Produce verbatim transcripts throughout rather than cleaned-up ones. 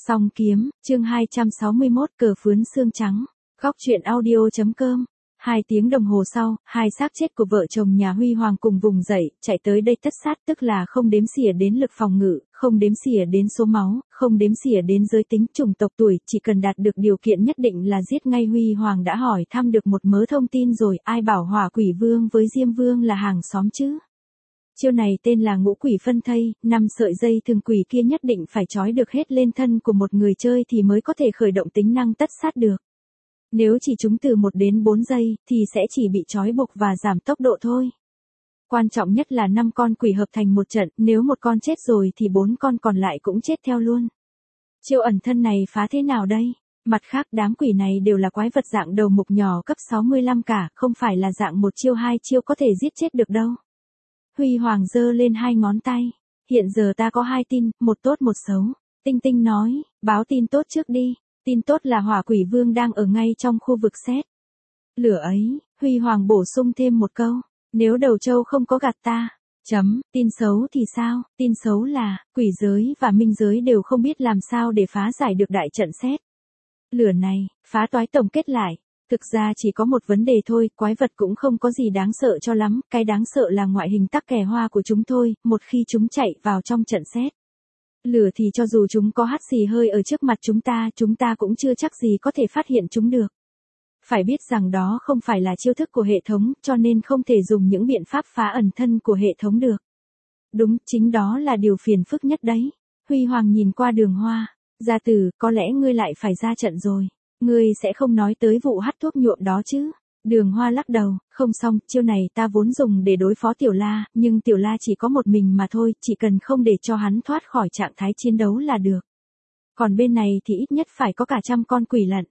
Song kiếm, chương hai trăm sáu mươi mốt cờ phướn xương trắng. Góc truyện audio chấm com. Hai tiếng đồng hồ sau, hai xác chết của vợ chồng nhà Huy Hoàng cùng vùng dậy, chạy tới đây tất sát, tức là không đếm xỉa đến lực phòng ngự, không đếm xỉa đến số máu, không đếm xỉa đến giới tính, chủng tộc, tuổi, chỉ cần đạt được điều kiện nhất định là giết ngay. Huy Hoàng đã hỏi thăm được một mớ thông tin rồi, ai bảo Hỏa Quỷ Vương với Diêm Vương là hàng xóm chứ? Chiêu này tên là ngũ quỷ phân thây, năm sợi dây thường quỷ kia nhất định phải trói được hết lên thân của một người chơi thì mới có thể khởi động tính năng tất sát được. Nếu chỉ trúng từ một đến bốn giây, thì sẽ chỉ bị trói buộc và giảm tốc độ thôi. Quan trọng nhất là năm con quỷ hợp thành một trận, nếu một con chết rồi thì bốn con còn lại cũng chết theo luôn. Chiêu ẩn thân này phá thế nào đây? Mặt khác đám quỷ này đều là quái vật dạng đầu mục nhỏ cấp sáu mươi lăm cả, không phải là dạng một chiêu hai chiêu có thể giết chết được đâu. Huy Hoàng giơ lên hai ngón tay. Hiện giờ ta có hai tin, một tốt một xấu. Tinh Tinh nói, báo tin tốt trước đi. Tin tốt là Hỏa Quỷ Vương đang ở ngay trong khu vực xét lửa ấy. Huy Hoàng bổ sung thêm một câu, nếu Đầu Châu không có gạt ta. Chấm, tin xấu thì sao? Tin xấu là, quỷ giới và minh giới đều không biết làm sao để phá giải được đại trận xét lửa này. Phá toái tổng kết lại, thực ra chỉ có một vấn đề thôi, quái vật cũng không có gì đáng sợ cho lắm, cái đáng sợ là ngoại hình tắc kè hoa của chúng thôi, một khi chúng chạy vào trong trận xét lửa thì cho dù chúng có hắt xì hơi ở trước mặt chúng ta, chúng ta cũng chưa chắc gì có thể phát hiện chúng được. Phải biết rằng đó không phải là chiêu thức của hệ thống, cho nên không thể dùng những biện pháp phá ẩn thân của hệ thống được. Đúng, chính đó là điều phiền phức nhất đấy. Huy Hoàng nhìn qua Đường Hoa, gia tử, có lẽ ngươi lại phải ra trận rồi. Ngươi sẽ không nói tới vụ hắt thuốc nhuộm đó chứ? Đường Hoa lắc đầu, không xong, chiêu này ta vốn dùng để đối phó Tiểu La, nhưng Tiểu La chỉ có một mình mà thôi, chỉ cần không để cho hắn thoát khỏi trạng thái chiến đấu là được. Còn bên này thì ít nhất phải có cả trăm con quỷ lận.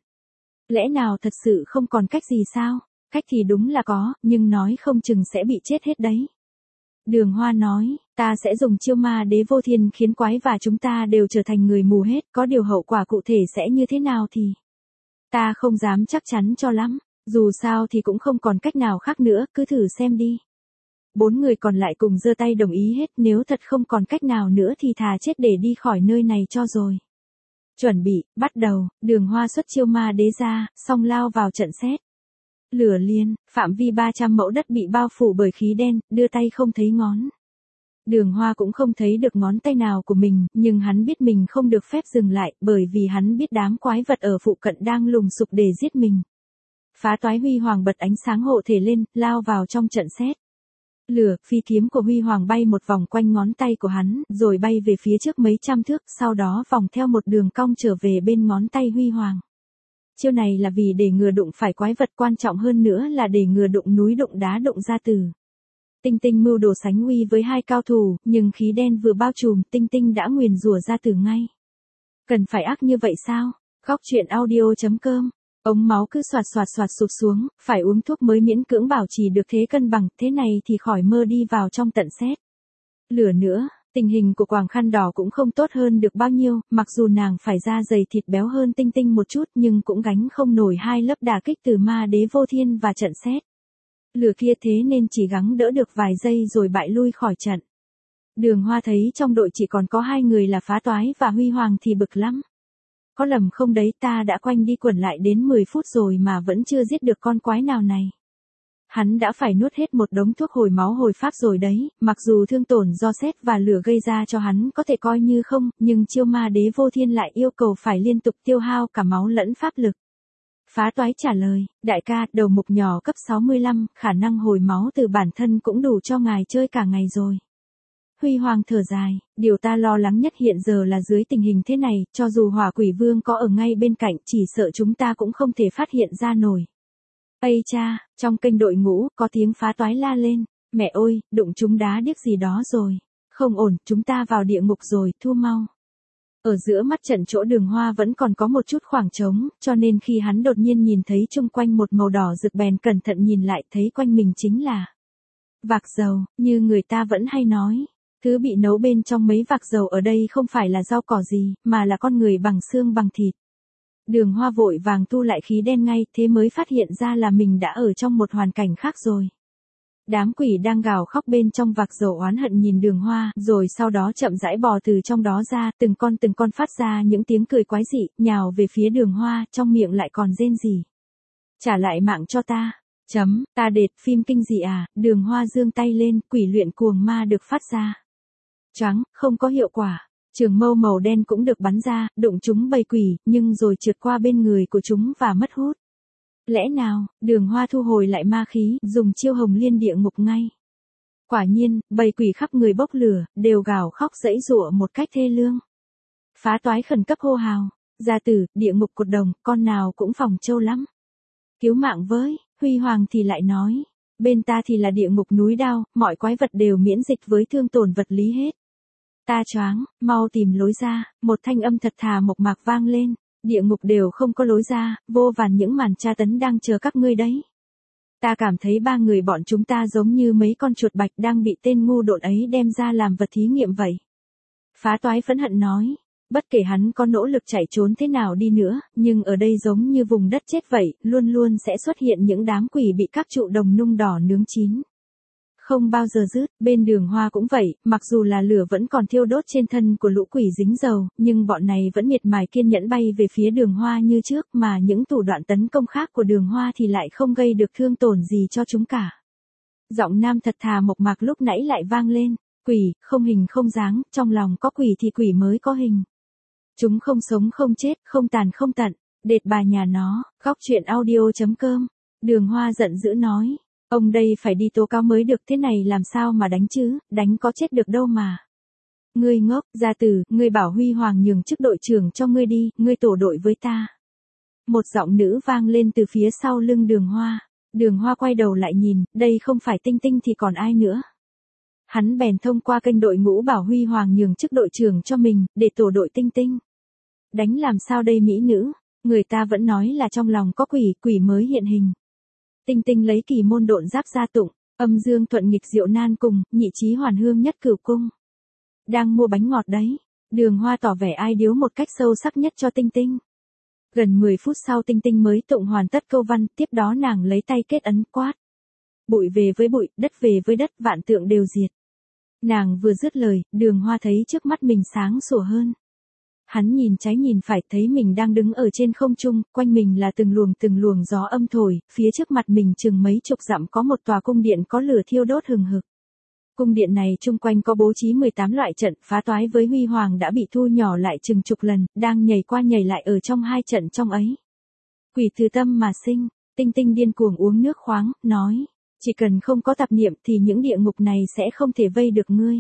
Lẽ nào thật sự không còn cách gì sao? Cách thì đúng là có, nhưng nói không chừng sẽ bị chết hết đấy. Đường Hoa nói, ta sẽ dùng chiêu ma đế vô thiên khiến quái và chúng ta đều trở thành người mù hết, có điều hậu quả cụ thể sẽ như thế nào thì ta không dám chắc chắn cho lắm. Dù sao thì cũng không còn cách nào khác nữa, cứ thử xem đi. Bốn người còn lại cùng giơ tay đồng ý hết, nếu thật không còn cách nào nữa thì thà chết để đi khỏi nơi này cho rồi. Chuẩn bị, bắt đầu, Đường Hoa xuất chiêu ma đế ra, xong lao vào trận xét lửa liền, phạm vi ba trăm mẫu đất bị bao phủ bởi khí đen, đưa tay không thấy ngón. Đường Hoa cũng không thấy được ngón tay nào của mình, nhưng hắn biết mình không được phép dừng lại, bởi vì hắn biết đám quái vật ở phụ cận đang lùng sục để giết mình. Phá toái. Huy Hoàng bật ánh sáng hộ thể lên, lao vào trong trận xét lửa, phi kiếm của Huy Hoàng bay một vòng quanh ngón tay của hắn, rồi bay về phía trước mấy trăm thước, sau đó vòng theo một đường cong trở về bên ngón tay Huy Hoàng. Chiêu này là vì để ngừa đụng phải quái vật, quan trọng hơn nữa là để ngừa đụng núi đụng đá đụng gia tử. Tinh Tinh mưu đồ sánh uy với hai cao thủ, nhưng khí đen vừa bao trùm, Tinh Tinh đã nguyền rủa gia tử ngay. Cần phải ác như vậy sao? Góc truyện audio chấm com. Ống máu cứ xoạt xoạt xoạt sụp xuống, phải uống thuốc mới miễn cưỡng bảo trì được thế cân bằng, thế này thì khỏi mơ đi vào trong tận xét lửa nữa. Tình hình của Quàng Khăn Đỏ cũng không tốt hơn được bao nhiêu, mặc dù nàng phải da dày thịt béo hơn Tinh Tinh một chút nhưng cũng gánh không nổi hai lớp đả kích từ ma đế vô thiên và trận xét lửa kia, thế nên chỉ gắng đỡ được vài giây rồi bại lui khỏi trận. Đường Hoa thấy trong đội chỉ còn có hai người là Phá Toái và Huy Hoàng thì bực lắm. Có lầm không đấy, ta đã quanh đi quẩn lại đến mười phút rồi mà vẫn chưa giết được con quái nào này. Hắn đã phải nuốt hết một đống thuốc hồi máu hồi pháp rồi đấy, mặc dù thương tổn do sét và lửa gây ra cho hắn có thể coi như không, nhưng chiêu ma đế vô thiên lại yêu cầu phải liên tục tiêu hao cả máu lẫn pháp lực. Phá Toái trả lời, đại ca, đầu mục nhỏ cấp sáu mươi lăm, khả năng hồi máu từ bản thân cũng đủ cho ngài chơi cả ngày rồi. Huy Hoàng thở dài, điều ta lo lắng nhất hiện giờ là dưới tình hình thế này, cho dù Hỏa Quỷ Vương có ở ngay bên cạnh, chỉ sợ chúng ta cũng không thể phát hiện ra nổi. Ây cha, trong kênh đội ngũ, có tiếng Phá Toái la lên, mẹ ơi, đụng chúng đá điếc gì đó rồi. Không ổn, chúng ta vào địa ngục rồi, thu mau. Ở giữa mắt trận chỗ Đường Hoa vẫn còn có một chút khoảng trống, cho nên khi hắn đột nhiên nhìn thấy chung quanh một màu đỏ rực bèn cẩn thận nhìn lại, thấy quanh mình chính là vạc dầu, như người ta vẫn hay nói. Thứ bị nấu bên trong mấy vạc dầu ở đây không phải là rau cỏ gì, mà là con người bằng xương bằng thịt. Đường Hoa vội vàng tu lại khí đen ngay, thế mới phát hiện ra là mình đã ở trong một hoàn cảnh khác rồi. Đám quỷ đang gào khóc bên trong vạc dầu oán hận nhìn Đường Hoa, rồi sau đó chậm rãi bò từ trong đó ra, từng con từng con phát ra những tiếng cười quái dị, nhào về phía Đường Hoa, trong miệng lại còn rên rỉ. Trả lại mạng cho ta. Chấm, ta đệt, phim kinh dị à? Đường Hoa giương tay lên, quỷ luyện cuồng ma được phát ra. Choáng, không có hiệu quả. Trường mâu màu đen cũng được bắn ra, đụng chúng bầy quỷ, nhưng rồi trượt qua bên người của chúng và mất hút. Lẽ nào, Đường Hoa thu hồi lại ma khí, dùng chiêu hồng liên địa ngục ngay. Quả nhiên, bầy quỷ khắp người bốc lửa, đều gào khóc giãy giụa một cách thê lương. Phá toái khẩn cấp hô hào, gia tử, địa ngục cột đồng, con nào cũng phòng trâu lắm. Cứu mạng với, Huy Hoàng thì lại nói, bên ta thì là địa ngục núi đao, mọi quái vật đều miễn dịch với thương tổn vật lý hết. Ta choáng, mau tìm lối ra, một thanh âm thật thà mộc mạc vang lên, địa ngục đều không có lối ra, vô vàn những màn tra tấn đang chờ các ngươi đấy. Ta cảm thấy ba người bọn chúng ta giống như mấy con chuột bạch đang bị tên ngu độn ấy đem ra làm vật thí nghiệm vậy. Phá toái phẫn hận nói, bất kể hắn có nỗ lực chạy trốn thế nào đi nữa, nhưng ở đây giống như vùng đất chết vậy, luôn luôn sẽ xuất hiện những đám quỷ bị các trụ đồng nung đỏ nướng chín. Không bao giờ dứt, bên Đường Hoa cũng vậy, mặc dù là lửa vẫn còn thiêu đốt trên thân của lũ quỷ dính dầu, nhưng bọn này vẫn miệt mài kiên nhẫn bay về phía Đường Hoa như trước, mà những thủ đoạn tấn công khác của Đường Hoa thì lại không gây được thương tổn gì cho chúng cả. Giọng nam thật thà mộc mạc lúc nãy lại vang lên, quỷ, không hình không dáng, trong lòng có quỷ thì quỷ mới có hình. Chúng không sống không chết, không tàn không tận, đệt bà nhà nó, góc truyện audio chấm com. Đường Hoa giận dữ nói. Ông đây phải đi tố cáo mới được, thế này làm sao mà đánh chứ, đánh có chết được đâu mà. Ngươi ngốc, gia tử, ngươi bảo Huy Hoàng nhường chức đội trưởng cho ngươi đi, ngươi tổ đội với ta. Một giọng nữ vang lên từ phía sau lưng Đường Hoa. Đường Hoa quay đầu lại nhìn, đây không phải Tinh Tinh thì còn ai nữa. Hắn bèn thông qua kênh đội ngũ bảo Huy Hoàng nhường chức đội trưởng cho mình, để tổ đội Tinh Tinh. Đánh làm sao đây mỹ nữ, người ta vẫn nói là trong lòng có quỷ, quỷ mới hiện hình. Tinh Tinh lấy kỳ môn độn giáp ra tụng, âm dương thuận nghịch diệu nan cùng, nhị chí hoàn hương nhất cửu cung. Đang mua bánh ngọt đấy. Đường Hoa tỏ vẻ ai điếu một cách sâu sắc nhất cho Tinh Tinh. Gần mười phút sau Tinh Tinh mới tụng hoàn tất câu văn, tiếp đó nàng lấy tay kết ấn quát. Bụi về với bụi, đất về với đất, vạn tượng đều diệt. Nàng vừa dứt lời, Đường Hoa thấy trước mắt mình sáng sủa hơn. Hắn nhìn trái nhìn phải, thấy mình đang đứng ở trên không trung, quanh mình là từng luồng từng luồng gió âm thổi, phía trước mặt mình chừng mấy chục dặm có một tòa cung điện có lửa thiêu đốt hừng hực. Cung điện này chung quanh có bố trí mười tám loại trận, phá toái với Huy Hoàng đã bị thu nhỏ lại chừng chục lần, đang nhảy qua nhảy lại ở trong hai trận trong ấy. Quỷ từ tâm mà sinh, Tinh Tinh điên cuồng uống nước khoáng, nói, chỉ cần không có tạp niệm thì những địa ngục này sẽ không thể vây được ngươi.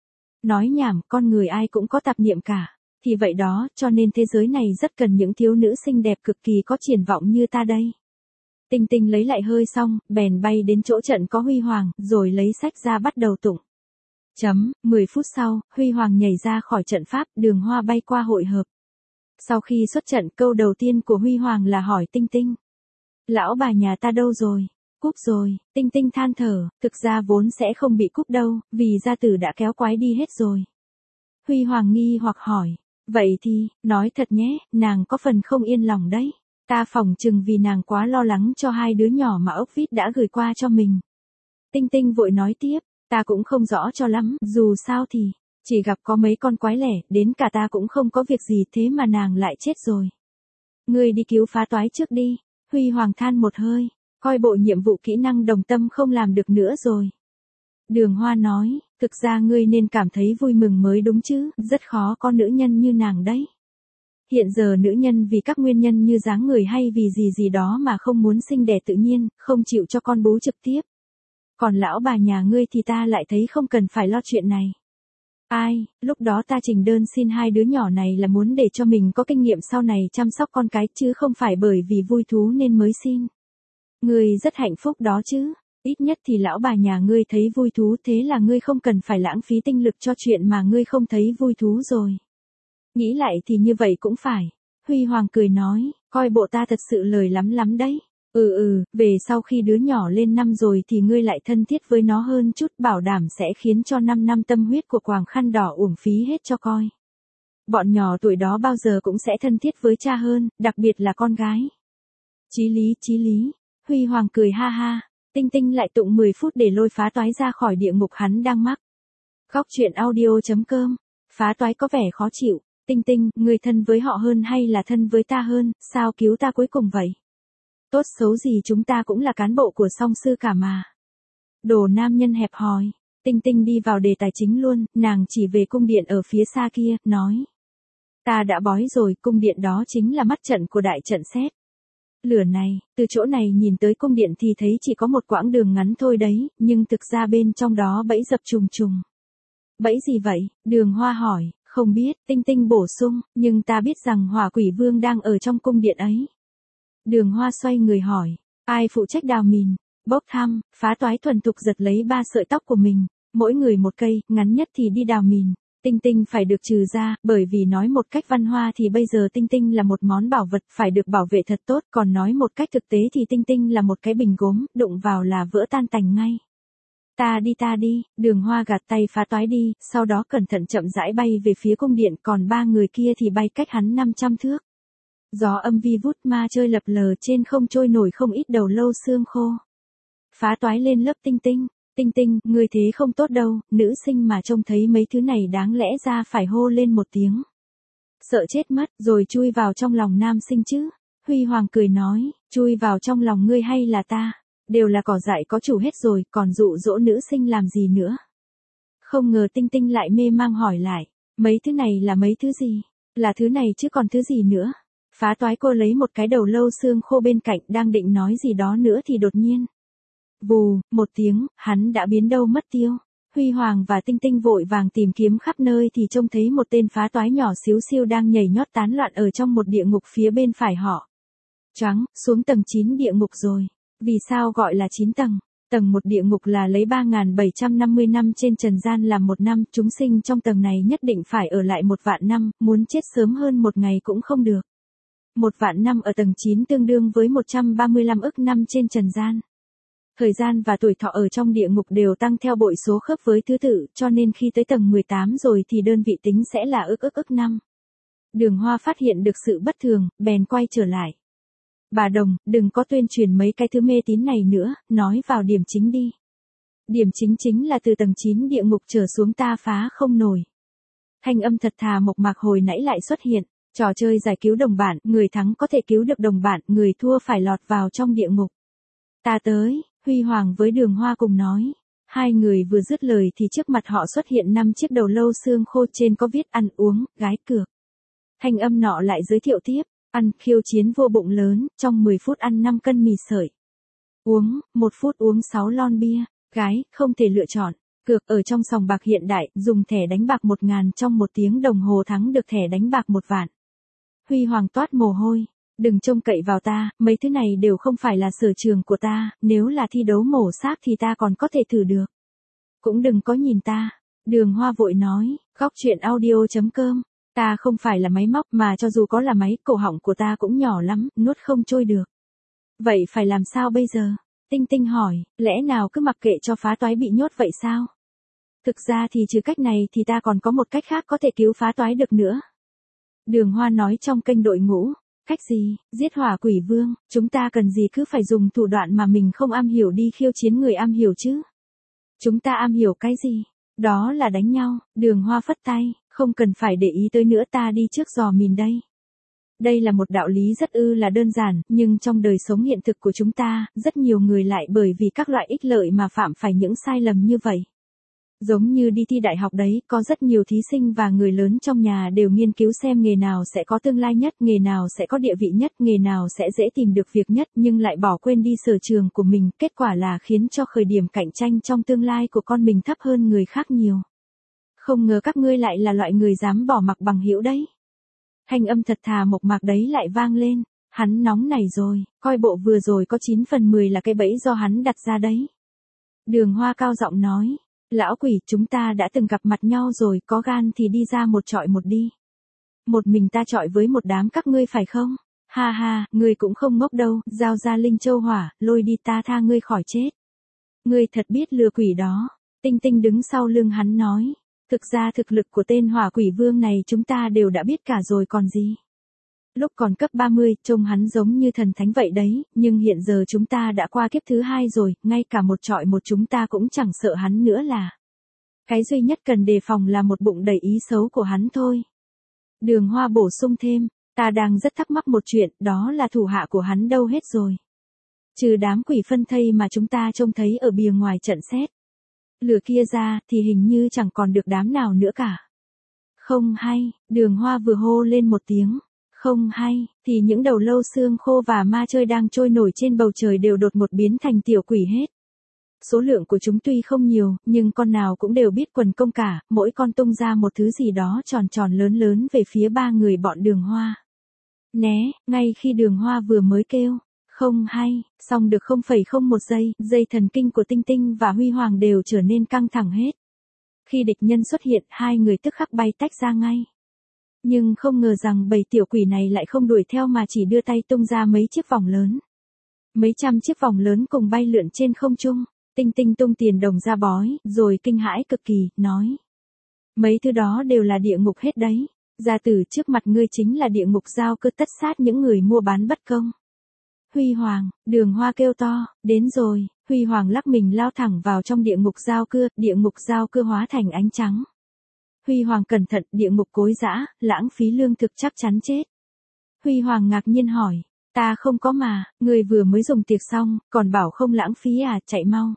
Nói nhảm, con người ai cũng có tạp niệm cả. Thì vậy đó, cho nên thế giới này rất cần những thiếu nữ xinh đẹp cực kỳ có triển vọng như ta đây. Tinh Tinh lấy lại hơi xong, bèn bay đến chỗ trận có Huy Hoàng, rồi lấy sách ra bắt đầu tụng. Chấm, mười phút sau, Huy Hoàng nhảy ra khỏi trận pháp, Đường Hoa bay qua hội hợp. Sau khi xuất trận, câu đầu tiên của Huy Hoàng là hỏi Tinh Tinh. Lão bà nhà ta đâu rồi? Cúp rồi. Tinh Tinh than thở, thực ra vốn sẽ không bị cúp đâu, vì gia tử đã kéo quái đi hết rồi. Huy Hoàng nghi hoặc hỏi. Vậy thì, nói thật nhé, nàng có phần không yên lòng đấy. Ta phỏng chừng vì nàng quá lo lắng cho hai đứa nhỏ mà ốc vít đã gửi qua cho mình. Tinh Tinh vội nói tiếp, ta cũng không rõ cho lắm, dù sao thì, chỉ gặp có mấy con quái lẻ, đến cả ta cũng không có việc gì thế mà nàng lại chết rồi. Ngươi đi cứu phá toái trước đi. Huy Hoàng than một hơi, coi bộ nhiệm vụ kỹ năng đồng tâm không làm được nữa rồi. Đường Hoa nói, thực ra ngươi nên cảm thấy vui mừng mới đúng chứ, rất khó có nữ nhân như nàng đấy. Hiện giờ nữ nhân vì các nguyên nhân như dáng người hay vì gì gì đó mà không muốn sinh đẻ tự nhiên, không chịu cho con bú trực tiếp. Còn lão bà nhà ngươi thì ta lại thấy không cần phải lo chuyện này. Ai, lúc đó ta trình đơn xin hai đứa nhỏ này là muốn để cho mình có kinh nghiệm sau này chăm sóc con cái chứ không phải bởi vì vui thú nên mới xin. Ngươi rất hạnh phúc đó chứ. Ít nhất thì lão bà nhà ngươi thấy vui thú, thế là ngươi không cần phải lãng phí tinh lực cho chuyện mà ngươi không thấy vui thú rồi. Nghĩ lại thì như vậy cũng phải. Huy Hoàng cười nói, coi bộ ta thật sự lời lắm lắm đấy. Ừ ừ, về sau khi đứa nhỏ lên năm rồi thì ngươi lại thân thiết với nó hơn chút, bảo đảm sẽ khiến cho năm năm tâm huyết của Quàng Khăn Đỏ uổng phí hết cho coi. Bọn nhỏ tuổi đó bao giờ cũng sẽ thân thiết với cha hơn, đặc biệt là con gái. Chí lý, chí lý. Huy Hoàng cười ha ha. Tinh Tinh lại tụng mười phút để lôi phá toái ra khỏi địa ngục hắn đang mắc. Góc truyện audio.com. Phá toái có vẻ khó chịu. Tinh Tinh, người thân với họ hơn hay là thân với ta hơn, sao cứu ta cuối cùng vậy? Tốt xấu gì chúng ta cũng là cán bộ của song sư cả mà. Đồ nam nhân hẹp hòi. Tinh Tinh đi vào đề tài chính luôn, nàng chỉ về cung điện ở phía xa kia, nói. Ta đã bói rồi, cung điện đó chính là mắt trận của đại trận xét. Lửa này, từ chỗ này nhìn tới cung điện thì thấy chỉ có một quãng đường ngắn thôi đấy, nhưng thực ra bên trong đó bẫy dập trùng trùng. Bẫy gì vậy? Đường Hoa hỏi, không biết, Tinh Tinh bổ sung, nhưng ta biết rằng Hỏa Quỷ Vương đang ở trong cung điện ấy. Đường Hoa xoay người hỏi, ai phụ trách đào mìn? Bốc thăm, phá toái thuần thục giật lấy ba sợi tóc của mình, mỗi người một cây, ngắn nhất thì đi đào mìn. Tinh Tinh phải được trừ ra, bởi vì nói một cách văn hoa thì bây giờ Tinh Tinh là một món bảo vật phải được bảo vệ thật tốt, còn nói một cách thực tế thì Tinh Tinh là một cái bình gốm, đụng vào là vỡ tan tành ngay. Ta đi ta đi, Đường Hoa gạt tay phá toái đi, sau đó cẩn thận chậm rãi bay về phía cung điện, còn ba người kia thì bay cách hắn năm trăm thước. Gió âm vi vút ma chơi lập lờ trên không trôi nổi không ít đầu lâu xương khô. Phá toái lên lớp Tinh Tinh. Tinh Tinh, người thế không tốt đâu, nữ sinh mà trông thấy mấy thứ này đáng lẽ ra phải hô lên một tiếng. Sợ chết mất, rồi chui vào trong lòng nam sinh chứ. Huy Hoàng cười nói, chui vào trong lòng ngươi hay là ta, đều là cỏ dại có chủ hết rồi, còn dụ dỗ nữ sinh làm gì nữa. Không ngờ Tinh Tinh lại mê mang hỏi lại, mấy thứ này là mấy thứ gì? Là thứ này chứ còn thứ gì nữa? Phá toái cô lấy một cái đầu lâu xương khô bên cạnh đang định nói gì đó nữa thì đột nhiên. Vù, một tiếng, hắn đã biến đâu mất tiêu. Huy Hoàng và Tinh Tinh vội vàng tìm kiếm khắp nơi thì trông thấy một tên phá toái nhỏ xíu xiu đang nhảy nhót tán loạn ở trong một địa ngục phía bên phải họ. Choáng, xuống tầng chín địa ngục rồi. Vì sao gọi là chín tầng? Tầng một địa ngục là lấy ba nghìn bảy trăm năm mươi năm trên trần gian làm một năm, chúng sinh trong tầng này nhất định phải ở lại một vạn năm, muốn chết sớm hơn một ngày cũng không được. Một vạn năm ở tầng chín tương đương với một trăm ba mươi lăm ức năm trên trần gian. Thời gian và tuổi thọ ở trong địa ngục đều tăng theo bội số khớp với thứ tự, cho nên khi tới tầng mười tám rồi thì đơn vị tính sẽ là ức ức ức năm. Đường Hoa phát hiện được sự bất thường, bèn quay trở lại. Bà Đồng, đừng có tuyên truyền mấy cái thứ mê tín này nữa, nói vào điểm chính đi. Điểm chính chính là từ tầng chín địa ngục trở xuống ta phá không nổi. Thanh âm thật thà mộc mạc hồi nãy lại xuất hiện, trò chơi giải cứu đồng bạn, người thắng có thể cứu được đồng bạn, người thua phải lọt vào trong địa ngục. Ta tới. Huy Hoàng với Đường Hoa cùng nói. Hai người vừa dứt lời thì trước mặt họ xuất hiện năm chiếc đầu lâu xương khô trên có viết ăn uống, gái cược. Thanh âm nọ lại giới thiệu tiếp, ăn khiêu chiến vua bụng lớn, trong mười phút ăn năm cân mì sợi. Uống, một phút uống sáu lon bia, gái, không thể lựa chọn. Cược ở trong sòng bạc hiện đại, dùng thẻ đánh bạc một ngàn trong một tiếng đồng hồ thắng được thẻ đánh bạc một vạn. Huy Hoàng toát mồ hôi. Đừng trông cậy vào ta, mấy thứ này đều không phải là sở trường của ta, nếu là thi đấu mổ xác thì ta còn có thể thử được. Cũng đừng có nhìn ta. Đường Hoa vội nói, góc truyện audio.com, ta không phải là máy móc mà cho dù có là máy, cổ họng của ta cũng nhỏ lắm, nuốt không trôi được. Vậy phải làm sao bây giờ? Tinh Tinh hỏi, lẽ nào cứ mặc kệ cho phá toái bị nhốt vậy sao? Thực ra thì trừ cách này thì ta còn có một cách khác có thể cứu phá toái được nữa. Đường Hoa nói trong kênh đội ngũ. Cách gì? Giết Hỏa Quỷ Vương, chúng ta cần gì cứ phải dùng thủ đoạn mà mình không am hiểu đi khiêu chiến người am hiểu chứ? Chúng ta am hiểu cái gì? Đó là đánh nhau. Đường Hoa phất tay, không cần phải để ý tới nữa, ta đi trước dò mìn đây. Đây là một đạo lý rất ư là đơn giản, nhưng trong đời sống hiện thực của chúng ta, rất nhiều người lại bởi vì các loại ích lợi mà phạm phải những sai lầm như vậy. Giống như đi thi đại học đấy, có rất nhiều thí sinh và người lớn trong nhà đều nghiên cứu xem nghề nào sẽ có tương lai nhất, nghề nào sẽ có địa vị nhất, nghề nào sẽ dễ tìm được việc nhất, nhưng lại bỏ quên đi sở trường của mình, kết quả là khiến cho khởi điểm cạnh tranh trong tương lai của con mình thấp hơn người khác nhiều. Không ngờ các ngươi lại là loại người dám bỏ mặc bằng hữu đấy. Thanh âm thật thà mộc mạc đấy lại vang lên, hắn nóng nảy rồi, coi bộ vừa rồi có chín phần mười là cái bẫy do hắn đặt ra đấy. Đường Hoa cao giọng nói. Lão quỷ, chúng ta đã từng gặp mặt nhau rồi, có gan thì đi ra một trọi một đi. Một mình ta trọi với một đám các ngươi phải không? Ha ha, ngươi cũng không ngốc đâu, giao ra linh châu hỏa, lôi đi ta tha ngươi khỏi chết. Ngươi thật biết lừa quỷ đó. Tinh Tinh đứng sau lưng hắn nói. Thực ra thực lực của tên Hỏa Quỷ Vương này chúng ta đều đã biết cả rồi còn gì. Lúc còn cấp ba mươi, trông hắn giống như thần thánh vậy đấy, nhưng hiện giờ chúng ta đã qua kiếp thứ hai rồi, ngay cả một trọi một chúng ta cũng chẳng sợ hắn nữa là. Cái duy nhất cần đề phòng là một bụng đầy ý xấu của hắn thôi. Đường Hoa bổ sung thêm, ta đang rất thắc mắc một chuyện, đó là thủ hạ của hắn đâu hết rồi. Trừ đám quỷ phân thây mà chúng ta trông thấy ở bìa ngoài trận xét. Lửa kia ra, thì hình như chẳng còn được đám nào nữa cả. Không hay, Đường Hoa vừa hô lên một tiếng. Không hay, thì những đầu lâu xương khô và ma chơi đang trôi nổi trên bầu trời đều đột ngột biến thành tiểu quỷ hết. Số lượng của chúng tuy không nhiều, nhưng con nào cũng đều biết quần công cả, mỗi con tung ra một thứ gì đó tròn tròn lớn lớn về phía ba người bọn Đường Hoa. Né, ngay khi Đường Hoa vừa mới kêu, không hay, xong được không phẩy không một giây, dây thần kinh của Tinh Tinh và Huy Hoàng đều trở nên căng thẳng hết. Khi địch nhân xuất hiện, hai người tức khắc bay tách ra ngay. Nhưng không ngờ rằng bầy tiểu quỷ này lại không đuổi theo mà chỉ đưa tay tung ra mấy chiếc vòng lớn. Mấy trăm chiếc vòng lớn cùng bay lượn trên không trung. Tinh Tinh tung tiền đồng ra bói, rồi kinh hãi cực kỳ, nói. Mấy thứ đó đều là địa ngục hết đấy. Gia tử, trước mặt ngươi chính là địa ngục giao cơ tất sát những người mua bán bất công. Huy Hoàng, Đường Hoa kêu to, đến rồi. Huy Hoàng lắc mình lao thẳng vào trong địa ngục giao cưa, địa ngục giao cưa hóa thành ánh trắng. Huy Hoàng cẩn thận, địa ngục cối giã, lãng phí lương thực chắc chắn chết. Huy Hoàng ngạc nhiên hỏi, ta không có mà, người vừa mới dùng tiệc xong, còn bảo không lãng phí à, chạy mau.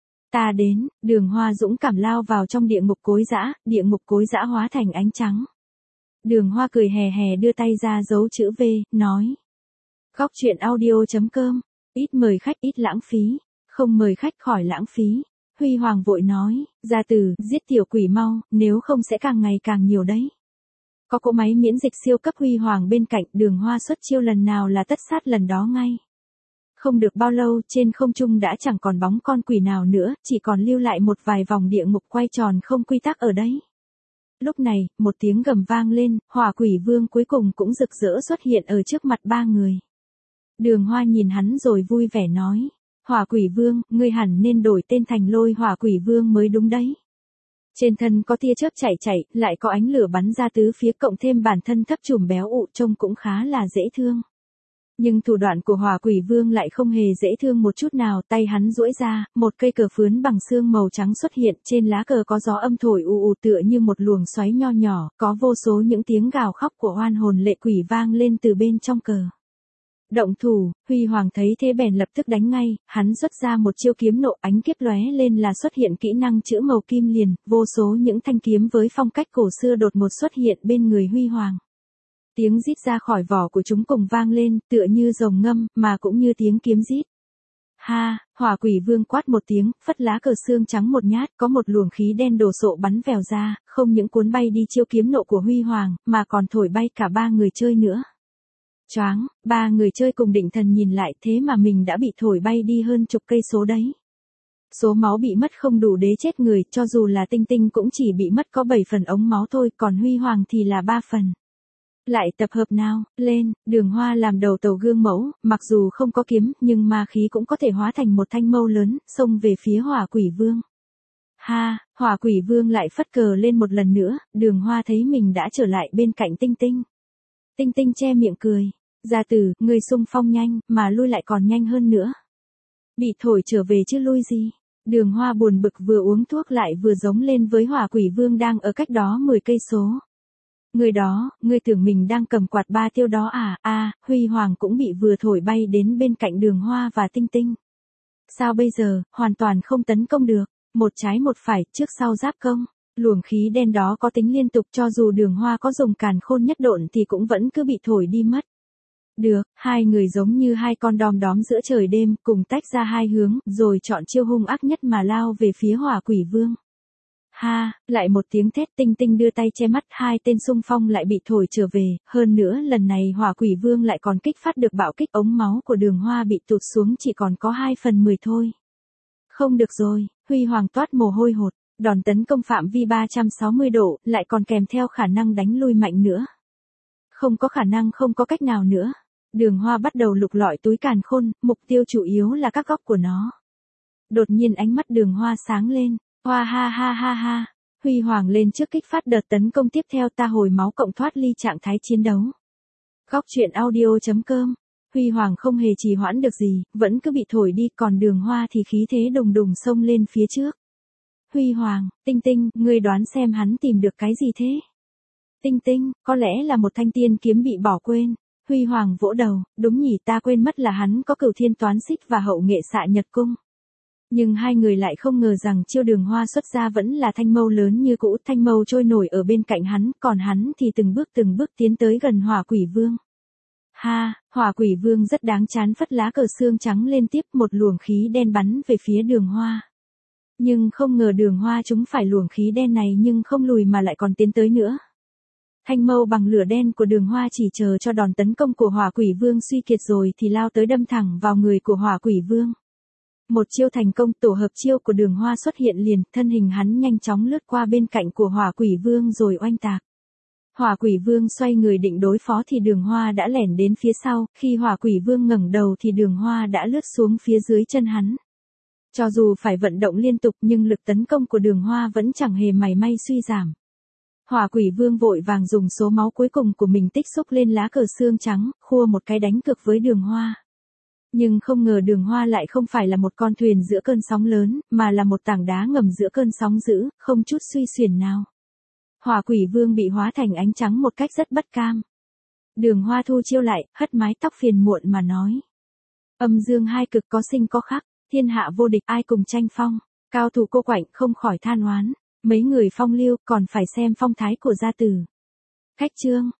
Ta đến, Đường Hoa dũng cảm lao vào trong địa ngục cối giã, địa ngục cối giã hóa thành ánh trắng. Đường Hoa cười hè hè đưa tay ra dấu chữ V, nói. Góc truyện audio chấm com, ít mời khách ít lãng phí, không mời khách khỏi lãng phí. Huy Hoàng vội nói, gia tử, giết tiểu quỷ mau, nếu không sẽ càng ngày càng nhiều đấy. Có cỗ máy miễn dịch siêu cấp Huy Hoàng bên cạnh, Đường Hoa xuất chiêu lần nào là tất sát lần đó ngay. Không được bao lâu, trên không trung đã chẳng còn bóng con quỷ nào nữa, chỉ còn lưu lại một vài vòng địa ngục quay tròn không quy tắc ở đấy. Lúc này, một tiếng gầm vang lên, Hỏa Quỷ Vương cuối cùng cũng rực rỡ xuất hiện ở trước mặt ba người. Đường Hoa nhìn hắn rồi vui vẻ nói. Hỏa Quỷ Vương, ngươi hẳn nên đổi tên thành Lôi Hỏa Quỷ Vương mới đúng đấy. Trên thân có tia chớp chạy chạy, lại có ánh lửa bắn ra tứ phía cộng thêm bản thân thấp trùm béo ụ trông cũng khá là dễ thương. Nhưng thủ đoạn của Hỏa Quỷ Vương lại không hề dễ thương một chút nào, tay hắn duỗi ra, một cây cờ phướn bằng xương màu trắng xuất hiện, trên lá cờ có gió âm thổi ù ù tựa như một luồng xoáy nho nhỏ, có vô số những tiếng gào khóc của oan hồn lệ quỷ vang lên từ bên trong cờ. Động thủ, Huy Hoàng thấy thế bèn lập tức đánh ngay, hắn xuất ra một chiêu kiếm nộ, ánh kiếp lóe lên là xuất hiện kỹ năng chữ màu kim liền, vô số những thanh kiếm với phong cách cổ xưa đột ngột xuất hiện bên người Huy Hoàng. Tiếng rít ra khỏi vỏ của chúng cùng vang lên, tựa như rồng ngâm, mà cũng như tiếng kiếm rít. Ha, Hỏa Quỷ Vương quát một tiếng, phất lá cờ xương trắng một nhát, có một luồng khí đen đồ sộ bắn vèo ra, không những cuốn bay đi chiêu kiếm nộ của Huy Hoàng, mà còn thổi bay cả ba người chơi nữa. Choáng, ba người chơi cùng định thần nhìn lại, thế mà mình đã bị thổi bay đi hơn chục cây số đấy. Số máu bị mất không đủ đế chết người, cho dù là Tinh Tinh cũng chỉ bị mất có bảy phần ống máu thôi, còn Huy Hoàng thì là ba phần. Lại tập hợp nào, lên, Đường Hoa làm đầu tàu gương mẫu, mặc dù không có kiếm, nhưng ma khí cũng có thể hóa thành một thanh mâu lớn, xông về phía Hỏa Quỷ Vương. Ha, Hỏa Quỷ Vương lại phất cờ lên một lần nữa, Đường Hoa thấy mình đã trở lại bên cạnh Tinh Tinh. Tinh Tinh che miệng cười. Gia tử, người xung phong nhanh, mà lui lại còn nhanh hơn nữa. Bị thổi trở về chứ lui gì. Đường Hoa buồn bực vừa uống thuốc lại vừa giống lên với Hỏa Quỷ Vương đang ở cách đó mười cây số. Người đó, ngươi tưởng mình đang cầm quạt ba tiêu đó à, a à, Huy Hoàng cũng bị vừa thổi bay đến bên cạnh Đường Hoa và Tinh Tinh. Sao bây giờ, hoàn toàn không tấn công được, một trái một phải, trước sau giáp công. Luồng khí đen đó có tính liên tục, cho dù Đường Hoa có dùng càn khôn nhất độn thì cũng vẫn cứ bị thổi đi mất. Được, hai người giống như hai con đom đóm giữa trời đêm, cùng tách ra hai hướng, rồi chọn chiêu hung ác nhất mà lao về phía Hỏa Quỷ Vương. Ha, lại một tiếng thét, Tinh Tinh đưa tay che mắt, hai tên xung phong lại bị thổi trở về, hơn nữa lần này Hỏa Quỷ Vương lại còn kích phát được bạo kích, ống máu của Đường Hoa bị tụt xuống chỉ còn có hai phần mười thôi. Không được rồi, Huy Hoàng toát mồ hôi hột, đòn tấn công phạm vi ba trăm sáu mươi độ, lại còn kèm theo khả năng đánh lui mạnh nữa. Không có khả năng, không có cách nào nữa. Đường Hoa bắt đầu lục lọi túi càn khôn, mục tiêu chủ yếu là các góc của nó. Đột nhiên ánh mắt Đường Hoa sáng lên, hoa ha ha ha ha, Huy Hoàng lên trước kích phát đợt tấn công tiếp theo, ta hồi máu cộng thoát ly trạng thái chiến đấu. Góc chuyện audio.com. Huy Hoàng không hề trì hoãn được gì, vẫn cứ bị thổi đi, còn Đường Hoa thì khí thế đùng đùng xông lên phía trước. Huy Hoàng, Tinh Tinh, ngươi đoán xem hắn tìm được cái gì thế? Tinh Tinh, có lẽ là một thanh tiên kiếm bị bỏ quên. Huy Hoàng vỗ đầu, đúng nhỉ, ta quên mất là hắn có Cửu Thiên Toán Xích và Hậu Nghệ Xạ Nhật Cung. Nhưng hai người lại không ngờ rằng chiêu Đường Hoa xuất ra vẫn là thanh mâu lớn như cũ, thanh mâu trôi nổi ở bên cạnh hắn, còn hắn thì từng bước từng bước tiến tới gần Hỏa Quỷ Vương. Ha, Hỏa Quỷ Vương rất đáng chán, phất lá cờ xương trắng lên tiếp, một luồng khí đen bắn về phía Đường Hoa. Nhưng không ngờ Đường Hoa chúng phải luồng khí đen này nhưng không lùi mà lại còn tiến tới nữa. Thanh mâu bằng lửa đen của Đường Hoa chỉ chờ cho đòn tấn công của Hỏa Quỷ Vương suy kiệt rồi thì lao tới đâm thẳng vào người của Hỏa Quỷ Vương. Một chiêu thành công, tổ hợp chiêu của Đường Hoa xuất hiện liền, thân hình hắn nhanh chóng lướt qua bên cạnh của Hỏa Quỷ Vương rồi oanh tạc. Hỏa Quỷ Vương xoay người định đối phó thì Đường Hoa đã lẻn đến phía sau, khi Hỏa Quỷ Vương ngẩng đầu thì Đường Hoa đã lướt xuống phía dưới chân hắn. Cho dù phải vận động liên tục nhưng lực tấn công của Đường Hoa vẫn chẳng hề mảy may suy giảm. Hỏa Quỷ Vương vội vàng dùng số máu cuối cùng của mình tích xúc lên lá cờ xương trắng, khua một cái đánh cược với Đường Hoa. Nhưng không ngờ Đường Hoa lại không phải là một con thuyền giữa cơn sóng lớn, mà là một tảng đá ngầm giữa cơn sóng dữ, không chút suy xuyển nào. Hỏa Quỷ Vương bị hóa thành ánh trắng một cách rất bất cam. Đường Hoa thu chiêu lại, hất mái tóc phiền muộn mà nói. Âm dương hai cực có sinh có khắc, thiên hạ vô địch ai cùng tranh phong, cao thủ cô quạnh không khỏi than oán, mấy người phong lưu còn phải xem phong thái của gia tử. Khách chương.